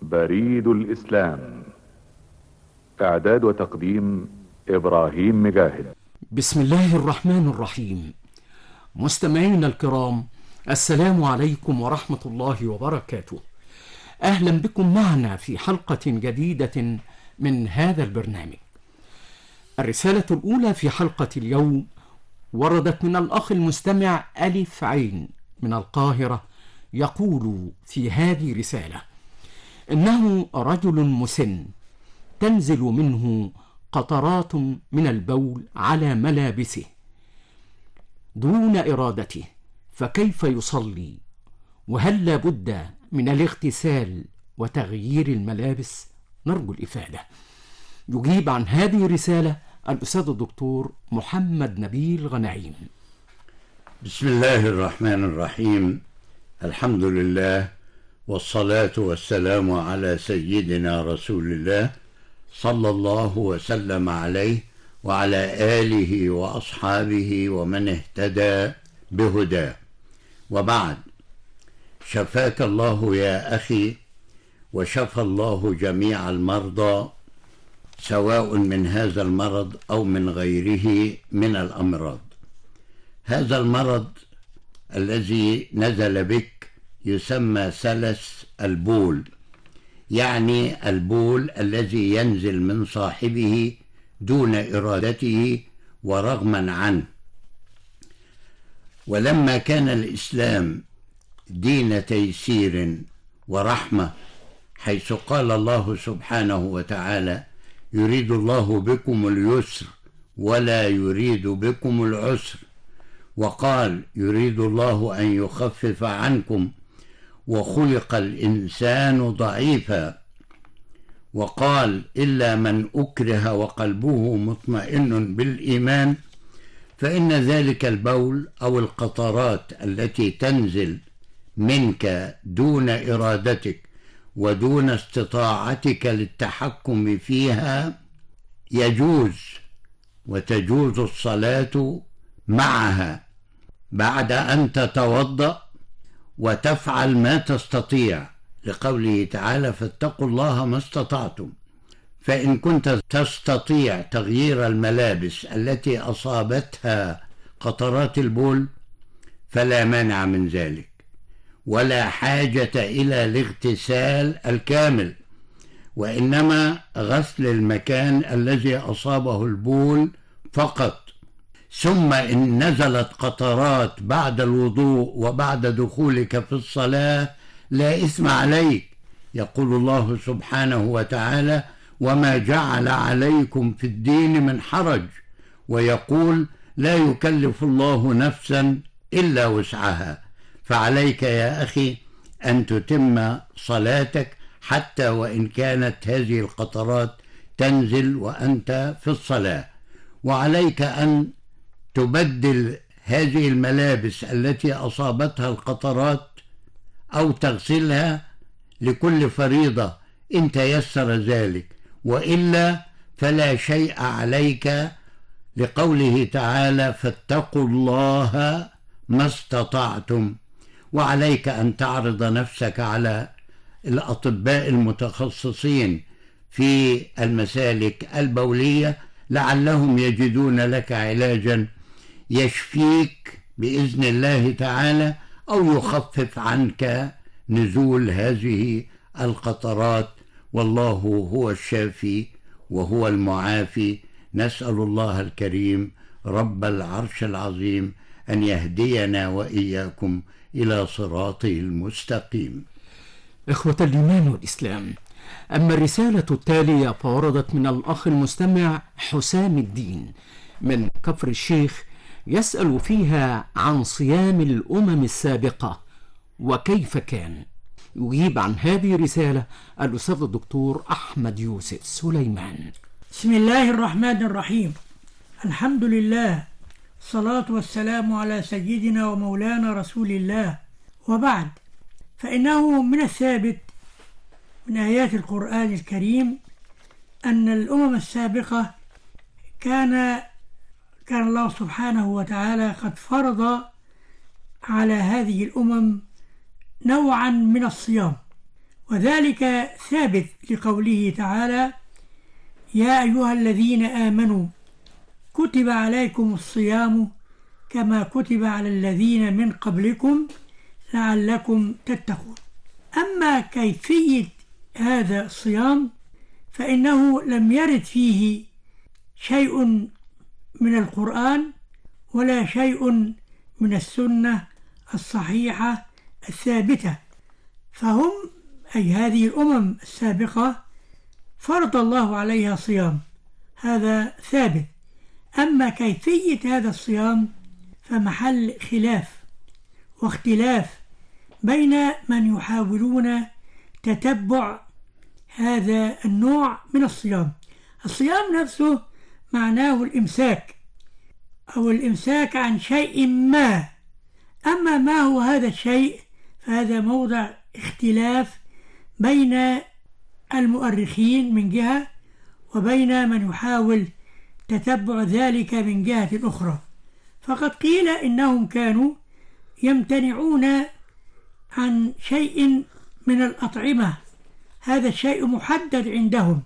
بريد الإسلام. إعداد وتقديم إبراهيم مجاهد. بسم الله الرحمن الرحيم. مستمعينا الكرام، السلام عليكم ورحمة الله وبركاته. أهلا بكم معنا في حلقة جديدة من هذا البرنامج. الرسالة الأولى في حلقة اليوم وردت من الأخ المستمع ألف عين من القاهرة، يقول في هذه رسالة: إنه رجل مسن تنزل منه قطرات من البول على ملابسه دون إرادته، فكيف يصلي؟ وهل لا بد من الاغتسال وتغيير الملابس؟ نرجو الإفادة. يجيب عن هذه الرسالة الأستاذ الدكتور محمد نبيل غنايم. بسم الله الرحمن الرحيم. الحمد لله والصلاة والسلام على سيدنا رسول الله صلى الله وسلم عليه وعلى آله وأصحابه ومن اهتدى بهداه، وبعد. شفاك الله يا أخي، وشفى الله جميع المرضى، سواء من هذا المرض أو من غيره من الأمراض. هذا المرض الذي نزل بك يسمى سلس البول، يعني البول الذي ينزل من صاحبه دون إرادته ورغما عنه. ولما كان الإسلام دين تيسير ورحمة، حيث قال الله سبحانه وتعالى: يريد الله بكم اليسر ولا يريد بكم العسر، وقال: يريد الله أن يخفف عنكم وخلق الإنسان ضعيفا، وقال: إلا من أكره وقلبه مطمئن بالإيمان فإن ذلك البول أو القطرات التي تنزل منك دون إرادتك ودون استطاعتك للتحكم فيها يجوز، وتجوز الصلاة معها بعد أن تتوضأ وتفعل ما تستطيع، لقوله تعالى: فاتقوا الله ما استطعتم. فإن كنت تستطيع تغيير الملابس التي أصابتها قطرات البول فلا مانع من ذلك، ولا حاجة إلى الاغتسال الكامل، وإنما غسل المكان الذي أصابه البول فقط. ثم إن نزلت قطرات بعد الوضوء وبعد دخولك في الصلاة لا إثم عليك. يقول الله سبحانه وتعالى: وما جعل عليكم في الدين من حرج، ويقول: لا يكلف الله نفسا إلا وسعها. فعليك يا أخي أن تتم صلاتك حتى وإن كانت هذه القطرات تنزل وأنت في الصلاة، وعليك أن تبدل هذه الملابس التي أصابتها القطرات أو تغسلها لكل فريضة إن تيسر ذلك، وإلا فلا شيء عليك، لقوله تعالى: فاتقوا الله ما استطعتم. وعليك أن تعرض نفسك على الأطباء المتخصصين في المسالك البولية، لعلهم يجدون لك علاجا يشفيك بإذن الله تعالى، أو يخفف عنك نزول هذه القطرات، والله هو الشافي وهو المعافي. نسأل الله الكريم رب العرش العظيم أن يهدينا وإياكم إلى صراطه المستقيم. إخوة الإيمان والإسلام، أما الرسالة التالية فوردت من الأخ المستمع حسام الدين من كفر الشيخ، يسأل فيها عن صيام الأمم السابقة وكيف كان. يجيب عن هذه الرسالة الأستاذ الدكتور أحمد يوسف سليمان. بسم الله الرحمن الرحيم. الحمد لله، الصلاة والسلام على سيدنا ومولانا رسول الله، وبعد. فإنه من الثابت من آيات القرآن الكريم أن الأمم السابقة كان الله سبحانه وتعالى قد فرض على هذه الأمم نوعا من الصيام، وذلك ثابت لقوله تعالى: يا أيها الذين آمنوا كتب عليكم الصيام كما كتب على الذين من قبلكم لعلكم تتقون. أما كيفية هذا الصيام فإنه لم يرد فيه شيء من القرآن ولا شيء من السنة الصحيحة الثابتة، فهم أي هذه الأمم السابقة فرض الله عليها صيام، هذا ثابت. أما كيفية هذا الصيام فمحل خلاف واختلاف بين من يحاولون تتبع هذا النوع من الصيام. الصيام نفسه معناه الإمساك أو الإمساك عن شيء ما، أما ما هو هذا الشيء فهذا موضع اختلاف بين المؤرخين من جهة وبين من يحاول تتبع ذلك من جهة أخرى. فقد قيل إنهم كانوا يمتنعون عن شيء من الأطعمة، هذا الشيء محدد عندهم،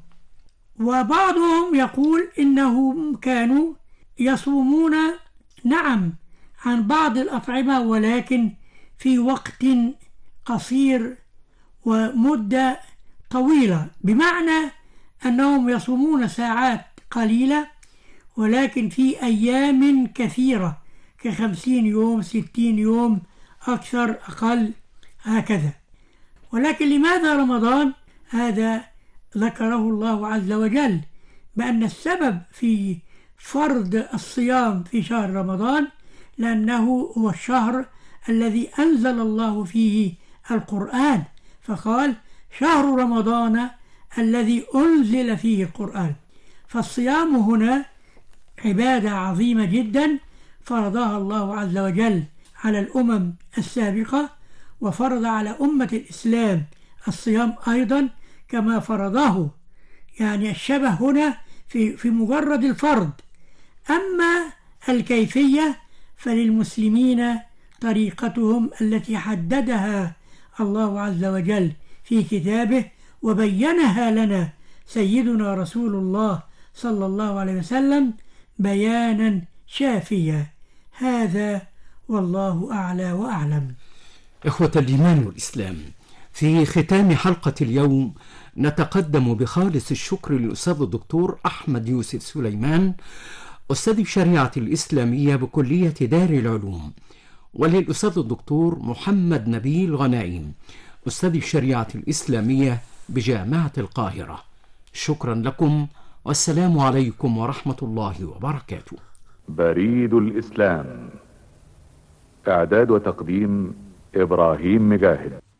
وبعضهم يقول إنهم كانوا يصومون نعم عن بعض الأطعمة ولكن في وقت قصير ومدة طويلة، بمعنى أنهم يصومون ساعات قليلة ولكن في أيام كثيرة ك50 يوم 60 يوم أكثر أقل هكذا. ولكن لماذا رمضان؟ هذا ذكره الله عز وجل بأن السبب في فرض الصيام في شهر رمضان لأنه هو الشهر الذي أنزل الله فيه القرآن، فقال شهر رمضان الذي أنزل فيه القرآن. فالصيام هنا عبادة عظيمة جدا فرضها الله عز وجل على الأمم السابقة، وفرض على أمة الإسلام الصيام أيضا كما فرضه، يعني الشبه هنا في مجرد الفرض. أما الكيفية فللمسلمين طريقتهم التي حددها الله عز وجل في كتابه وبينها لنا سيدنا رسول الله صلى الله عليه وسلم بيانا شافيا. هذا والله أعلى وأعلم. إخوة الإيمان والإسلام، في ختام حلقة اليوم نتقدم بخالص الشكر للأستاذ الدكتور أحمد يوسف سليمان أستاذ الشريعة الإسلامية بكلية دار العلوم، وللأستاذ الدكتور محمد نبيل غنائم أستاذ الشريعة الإسلامية بجامعة القاهرة. شكرا لكم والسلام عليكم ورحمة الله وبركاته. بريد الإسلام، إعداد وتقديم إبراهيم مجاهد.